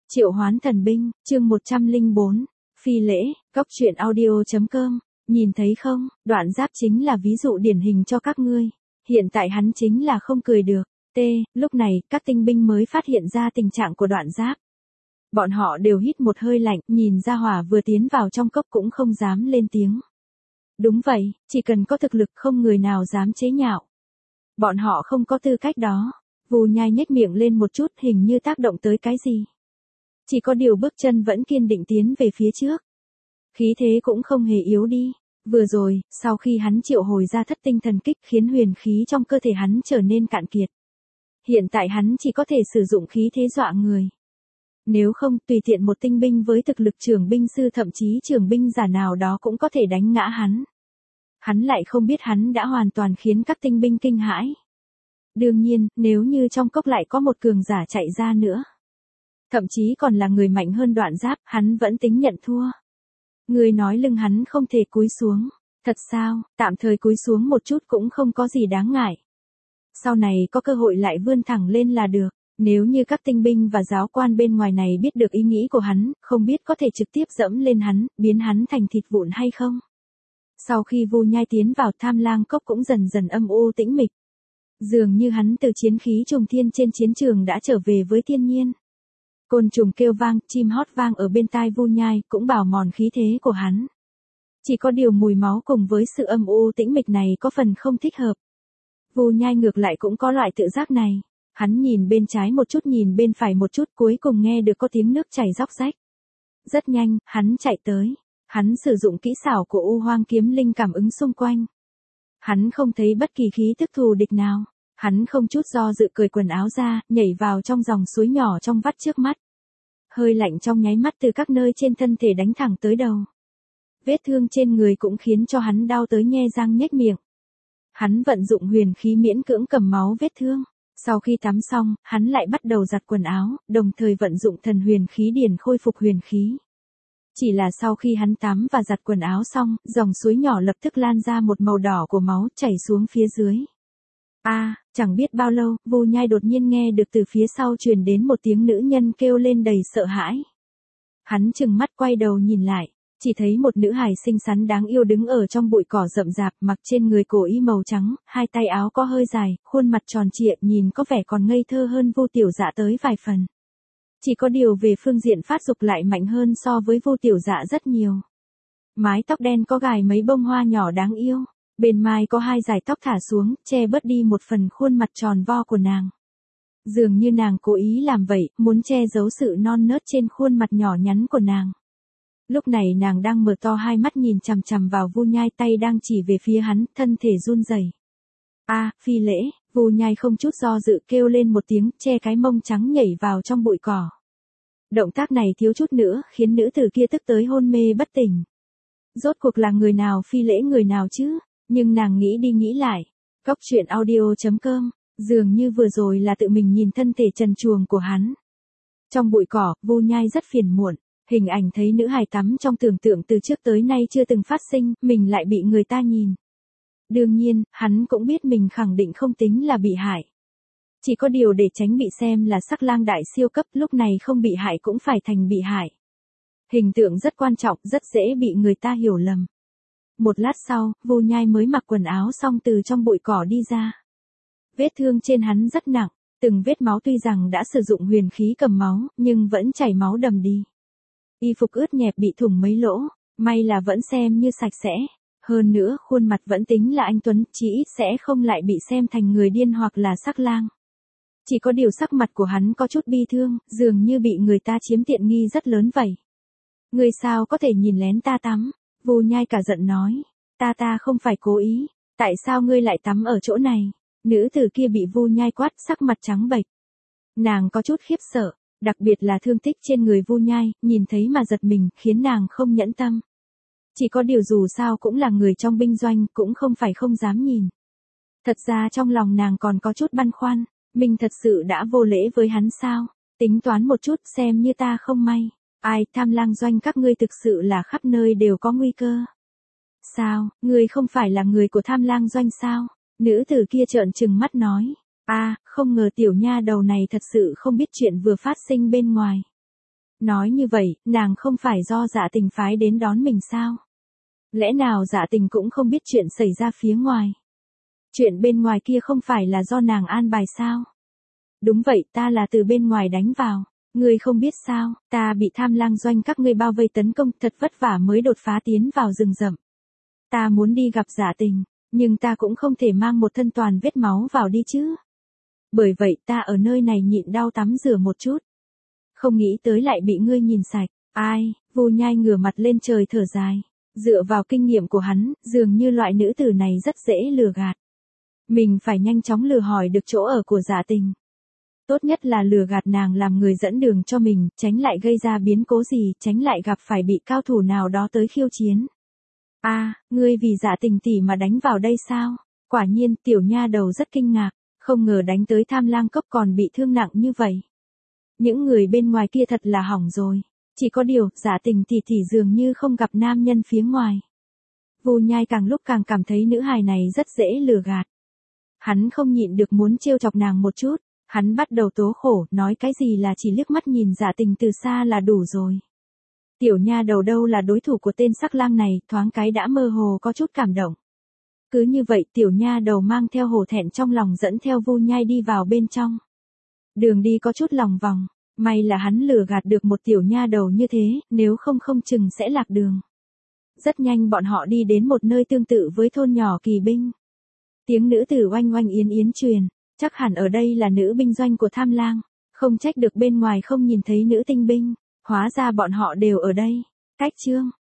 Triệu hoán thần binh, chương 104, phi lễ, góc truyện audio.com, nhìn thấy không, Đoạn Giáp chính là ví dụ điển hình cho các ngươi. Hiện tại hắn chính là không cười được. Lúc này, các tinh binh mới phát hiện ra tình trạng của Đoạn Giáp. Bọn họ đều hít một hơi lạnh, nhìn ra hỏa vừa tiến vào trong cốc cũng không dám lên tiếng. Đúng vậy, chỉ cần có thực lực không người nào dám chế nhạo. Bọn họ không có tư cách đó. Vù Nhai nhếch miệng lên một chút, hình như tác động tới cái gì. Chỉ có điều bước chân vẫn kiên định tiến về phía trước. Khí thế cũng không hề yếu đi. Vừa rồi, sau khi hắn triệu hồi ra thất tinh thần kích khiến huyền khí trong cơ thể hắn trở nên cạn kiệt. Hiện tại hắn chỉ có thể sử dụng khí thế dọa người. Nếu không, tùy tiện một tinh binh với thực lực trưởng binh sư thậm chí trưởng binh giả nào đó cũng có thể đánh ngã hắn. Hắn lại không biết hắn đã hoàn toàn khiến các tinh binh kinh hãi. Đương nhiên, nếu như trong cốc lại có một cường giả chạy ra nữa. Thậm chí còn là người mạnh hơn Đoạn Giáp, hắn vẫn tính nhận thua. Người nói lưng hắn không thể cúi xuống. Thật sao, tạm thời cúi xuống một chút cũng không có gì đáng ngại. Sau này có cơ hội lại vươn thẳng lên là được. Nếu như các tinh binh và giáo quan bên ngoài này biết được ý nghĩ của hắn, không biết có thể trực tiếp dẫm lên hắn, biến hắn thành thịt vụn hay không. Sau khi Vu Nhai tiến vào Tham Lang Cốc cũng dần dần âm u tĩnh mịch. Dường như hắn từ chiến khí trùng thiên trên chiến trường đã trở về với thiên nhiên. Côn trùng kêu vang, chim hót vang ở bên tai Vu Nhai cũng bào mòn khí thế của hắn. Chỉ có điều mùi máu cùng với sự âm u tĩnh mịch này có phần không thích hợp. Vu Nhai ngược lại cũng có loại tự giác này. Hắn nhìn bên trái một chút nhìn bên phải một chút cuối cùng nghe được có tiếng nước chảy róc rách. Rất nhanh, hắn chạy tới. Hắn sử dụng kỹ xảo của U Hoang Kiếm Linh cảm ứng xung quanh. Hắn không thấy bất kỳ khí tức thù địch nào. Hắn không chút do dự cởi quần áo ra, nhảy vào trong dòng suối nhỏ trong vắt trước mắt. Hơi lạnh trong nháy mắt từ các nơi trên thân thể đánh thẳng tới đầu. Vết thương trên người cũng khiến cho hắn đau tới nhe răng nhếch miệng. Hắn vận dụng huyền khí miễn cưỡng cầm máu vết thương. Sau khi tắm xong, hắn lại bắt đầu giặt quần áo, đồng thời vận dụng thần huyền khí điển khôi phục huyền khí. Chỉ là sau khi hắn tắm và giặt quần áo xong, dòng suối nhỏ lập tức lan ra một màu đỏ của máu chảy xuống phía dưới. Chẳng biết bao lâu, Vu Nhai đột nhiên nghe được từ phía sau truyền đến một tiếng nữ nhân kêu lên đầy sợ hãi. Hắn trừng mắt quay đầu nhìn lại, chỉ thấy một nữ hài xinh xắn đáng yêu đứng ở trong bụi cỏ rậm rạp, mặc trên người cổ y màu trắng, hai tay áo có hơi dài, khuôn mặt tròn trịa nhìn có vẻ còn ngây thơ hơn Vu Tiểu Dạ tới vài phần. Chỉ có điều về phương diện phát dục lại mạnh hơn so với Vu Tiểu Dạ rất nhiều. Mái tóc đen có gài mấy bông hoa nhỏ đáng yêu. Bên mai có hai dải tóc thả xuống, che bớt đi một phần khuôn mặt tròn vo của nàng. Dường như nàng cố ý làm vậy, muốn che giấu sự non nớt trên khuôn mặt nhỏ nhắn của nàng. Lúc này nàng đang mở to hai mắt nhìn chằm chằm vào Vu Nhai, tay đang chỉ về phía hắn, thân thể run rẩy. Phi lễ, Vu Nhai không chút do dự kêu lên một tiếng, che cái mông trắng nhảy vào trong bụi cỏ. Động tác này thiếu chút nữa, khiến nữ tử kia tức tới hôn mê bất tỉnh. Rốt cuộc là người nào phi lễ người nào chứ? Nhưng nàng nghĩ đi nghĩ lại. Góc truyện audio.com, dường như vừa rồi là tự mình nhìn thân thể trần truồng của hắn. Trong bụi cỏ, Vu Nhai rất phiền muộn. Hình ảnh thấy nữ hài tắm trong tưởng tượng từ trước tới nay chưa từng phát sinh, mình lại bị người ta nhìn. Đương nhiên, hắn cũng biết mình khẳng định không tính là bị hại. Chỉ có điều để tránh bị xem là sắc lang đại siêu cấp, lúc này không bị hại cũng phải thành bị hại. Hình tượng rất quan trọng, rất dễ bị người ta hiểu lầm. Một lát sau, Vu Nhai mới mặc quần áo xong từ trong bụi cỏ đi ra. Vết thương trên hắn rất nặng, từng vết máu tuy rằng đã sử dụng huyền khí cầm máu, nhưng vẫn chảy máu đầm đi. Y phục ướt nhẹp bị thủng mấy lỗ, may là vẫn xem như sạch sẽ. Hơn nữa, khuôn mặt vẫn tính là anh tuấn, chỉ ít sẽ không lại bị xem thành người điên hoặc là sắc lang. Chỉ có điều sắc mặt của hắn có chút bi thương, dường như bị người ta chiếm tiện nghi rất lớn vậy. Người sao có thể nhìn lén ta tắm? Vu Nhai cả giận nói, ta không phải cố ý, tại sao ngươi lại tắm ở chỗ này? Nữ tử kia bị Vu Nhai quát, sắc mặt trắng bệch. Nàng có chút khiếp sợ, đặc biệt là thương tích trên người Vu Nhai, nhìn thấy mà giật mình, khiến nàng không nhẫn tâm. Chỉ có điều dù sao cũng là người trong binh doanh, cũng không phải không dám nhìn. Thật ra trong lòng nàng còn có chút băn khoăn, mình thật sự đã vô lễ với hắn sao? Tính toán một chút xem như ta không may. Tham Lang doanh các ngươi thực sự là khắp nơi đều có nguy cơ. Sao, ngươi không phải là người của Tham Lang doanh sao? Nữ tử kia trợn trừng mắt nói. Không ngờ tiểu nha đầu này thật sự không biết chuyện vừa phát sinh bên ngoài. Nói như vậy, nàng không phải do Dạ Tình phái đến đón mình sao? Lẽ nào Dạ Tình cũng không biết chuyện xảy ra phía ngoài? Chuyện bên ngoài kia không phải là do nàng an bài sao? Đúng vậy, ta là từ bên ngoài đánh vào. Ngươi không biết sao, ta bị Tham Lang doanh các ngươi bao vây tấn công, thật vất vả mới đột phá tiến vào rừng rậm. Ta muốn đi gặp Dạ Tình, nhưng ta cũng không thể mang một thân toàn vết máu vào đi chứ. Bởi vậy ta ở nơi này nhịn đau tắm rửa một chút. Không nghĩ tới lại bị ngươi nhìn sạch. Ai, Vu Nhai ngửa mặt lên trời thở dài. Dựa vào kinh nghiệm của hắn, dường như loại nữ tử này rất dễ lừa gạt. Mình phải nhanh chóng lừa hỏi được chỗ ở của Dạ Tình. Tốt nhất là lừa gạt nàng làm người dẫn đường cho mình, tránh lại gây ra biến cố gì, tránh lại gặp phải bị cao thủ nào đó tới khiêu chiến. Ngươi vì Dạ Tình tỷ mà đánh vào đây sao? Quả nhiên, tiểu nha đầu rất kinh ngạc, không ngờ đánh tới Tham Lang cốc còn bị thương nặng như vậy. Những người bên ngoài kia thật là hỏng rồi. Chỉ có điều, Dạ Tình tỷ dường như không gặp nam nhân phía ngoài. Vu Nhai càng lúc càng cảm thấy nữ hài này rất dễ lừa gạt. Hắn không nhịn được muốn trêu chọc nàng một chút. Hắn bắt đầu tố khổ, nói cái gì là chỉ liếc mắt nhìn Dạ Tình từ xa là đủ rồi. Tiểu nha đầu đâu là đối thủ của tên sắc lang này, thoáng cái đã mơ hồ có chút cảm động. Cứ như vậy tiểu nha đầu mang theo hổ thẹn trong lòng dẫn theo Vu Nhai đi vào bên trong. Đường đi có chút lòng vòng, may là hắn lừa gạt được một tiểu nha đầu như thế, nếu không không chừng sẽ lạc đường. Rất nhanh bọn họ đi đến một nơi tương tự với thôn nhỏ Kỳ Binh. Tiếng nữ tử oanh oanh yến yến truyền, chắc hẳn ở đây là nữ binh doanh của Tham Lang, không trách được bên ngoài không nhìn thấy nữ tinh binh, hóa ra bọn họ đều ở đây. Cách chương